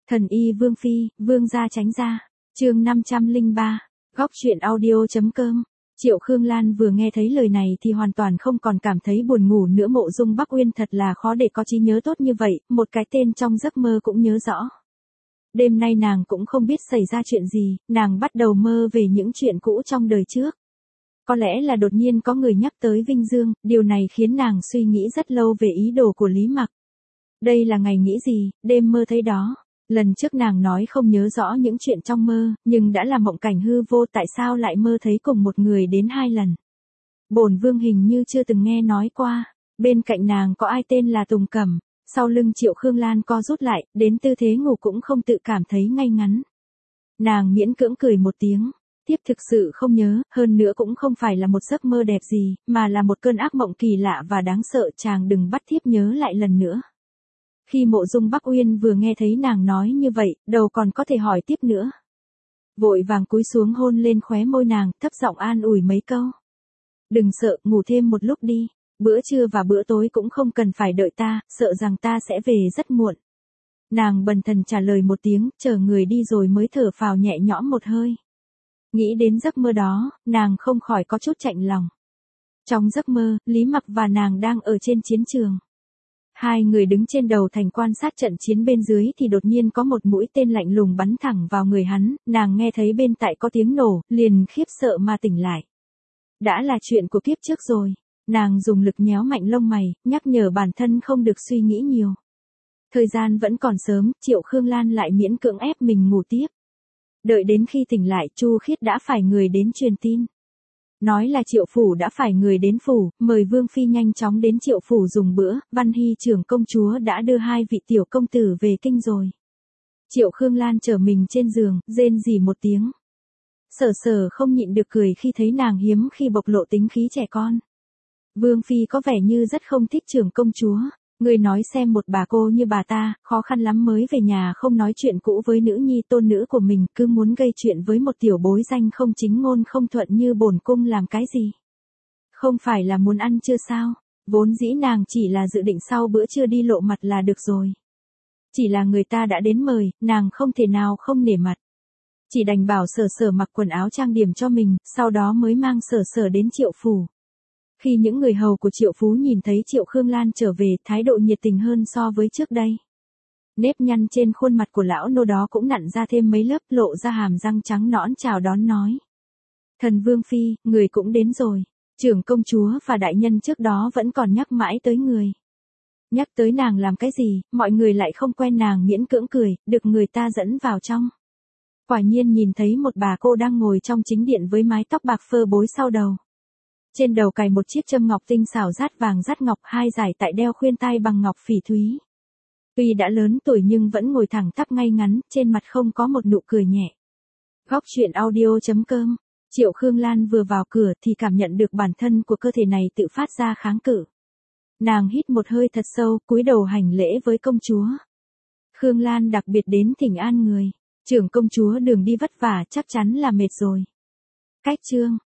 Thần y Vương Phi, Vương gia tránh ra. Chương 503. Góc truyện audio.com. Triệu Khương Lan vừa nghe thấy lời này thì hoàn toàn không còn cảm thấy buồn ngủ nữa. Mộ Dung Bắc Uyên thật là khó để có trí nhớ tốt như vậy, một cái tên trong giấc mơ cũng nhớ rõ. Đêm nay nàng cũng không biết xảy ra chuyện gì, nàng bắt đầu mơ về những chuyện cũ trong đời trước. Có lẽ là đột nhiên có người nhắc tới Vinh Dương, điều này khiến nàng suy nghĩ rất lâu về ý đồ của Lý Mặc. Đây là ngày nghĩ gì, đêm mơ thấy đó. Lần trước nàng nói không nhớ rõ những chuyện trong mơ, nhưng đã là mộng cảnh hư vô, tại sao lại mơ thấy cùng một người đến 2 lần. Bổn vương hình như chưa từng nghe nói qua, bên cạnh nàng có ai tên là Tùng Cẩm. Sau lưng Triệu Khương Lan co rút lại, đến tư thế ngủ cũng không tự cảm thấy ngay ngắn. Nàng miễn cưỡng cười một tiếng, tiếp thực sự không nhớ, hơn nữa cũng không phải là một giấc mơ đẹp gì, mà là một cơn ác mộng kỳ lạ và đáng sợ, chàng đừng bắt thiếp nhớ lại lần nữa. Khi Mộ Dung Bắc Uyên vừa nghe thấy nàng nói như vậy, đầu còn có thể hỏi tiếp nữa. Vội vàng cúi xuống hôn lên khóe môi nàng, thấp giọng an ủi mấy câu. Đừng sợ, ngủ thêm một lúc đi. Bữa trưa và bữa tối cũng không cần phải đợi ta, sợ rằng ta sẽ về rất muộn. Nàng bần thần trả lời một tiếng, chờ người đi rồi mới thở phào nhẹ nhõm một hơi. Nghĩ đến giấc mơ đó, nàng không khỏi có chút chạnh lòng. Trong giấc mơ, Lý Mặc và nàng đang ở trên chiến trường. Hai người đứng trên đầu thành quan sát trận chiến bên dưới thì đột nhiên có một mũi tên lạnh lùng bắn thẳng vào người hắn, nàng nghe thấy bên tai có tiếng nổ, liền khiếp sợ mà tỉnh lại. Đã là chuyện của kiếp trước rồi. Nàng dùng lực nhéo mạnh lông mày, nhắc nhở bản thân không được suy nghĩ nhiều. Thời gian vẫn còn sớm, Triệu Khương Lan lại miễn cưỡng ép mình ngủ tiếp. Đợi đến khi tỉnh lại, Chu Khiết đã phải người đến truyền tin. Nói là Triệu phủ đã phải người đến phủ, mời Vương Phi nhanh chóng đến Triệu phủ dùng bữa, Văn Hy trưởng công chúa đã đưa 2 vị tiểu công tử về kinh rồi. Triệu Khương Lan trở mình trên giường, rên rỉ một tiếng. Sở Sở không nhịn được cười khi thấy nàng hiếm khi bộc lộ tính khí trẻ con. Vương Phi có vẻ như rất không thích trưởng công chúa. Người nói xem, một bà cô như bà ta, khó khăn lắm mới về nhà không nói chuyện cũ với nữ nhi tôn nữ của mình, cứ muốn gây chuyện với một tiểu bối danh không chính ngôn không thuận như bổn cung làm cái gì. Không phải là muốn ăn trưa sao, vốn dĩ nàng chỉ là dự định sau bữa trưa đi lộ mặt là được rồi. Chỉ là người ta đã đến mời, nàng không thể nào không nể mặt. Chỉ đành bảo Sở Sở mặc quần áo trang điểm cho mình, sau đó mới mang Sở Sở đến Triệu phủ. Khi những người hầu của Triệu Phú nhìn thấy Triệu Khương Lan trở về, thái độ nhiệt tình hơn so với trước đây. Nếp nhăn trên khuôn mặt của lão nô đó cũng nặn ra thêm mấy lớp, lộ ra hàm răng trắng nõn chào đón nói. Thần Vương Phi, người cũng đến rồi. Trưởng công chúa và đại nhân trước đó vẫn còn nhắc mãi tới người. Nhắc tới nàng làm cái gì, mọi người lại không quen nàng, miễn cưỡng cười, được người ta dẫn vào trong. Quả nhiên nhìn thấy một bà cô đang ngồi trong chính điện với mái tóc bạc phơ bối sau đầu. Trên đầu cài một chiếc châm ngọc tinh xảo dát vàng dát ngọc, 2 dải tại đeo khuyên tai bằng ngọc phỉ thúy. Tuy đã lớn tuổi nhưng vẫn ngồi thẳng tắp ngay ngắn, trên mặt không có một nụ cười nhẹ. Góc truyện audio.com. Triệu Khương Lan vừa vào cửa thì cảm nhận được bản thân của cơ thể này tự phát ra kháng cự. Nàng hít một hơi thật sâu, cúi đầu hành lễ với công chúa. Khương Lan đặc biệt đến thỉnh an người. Trưởng công chúa đường đi vất vả, chắc chắn là mệt rồi. Cách chương.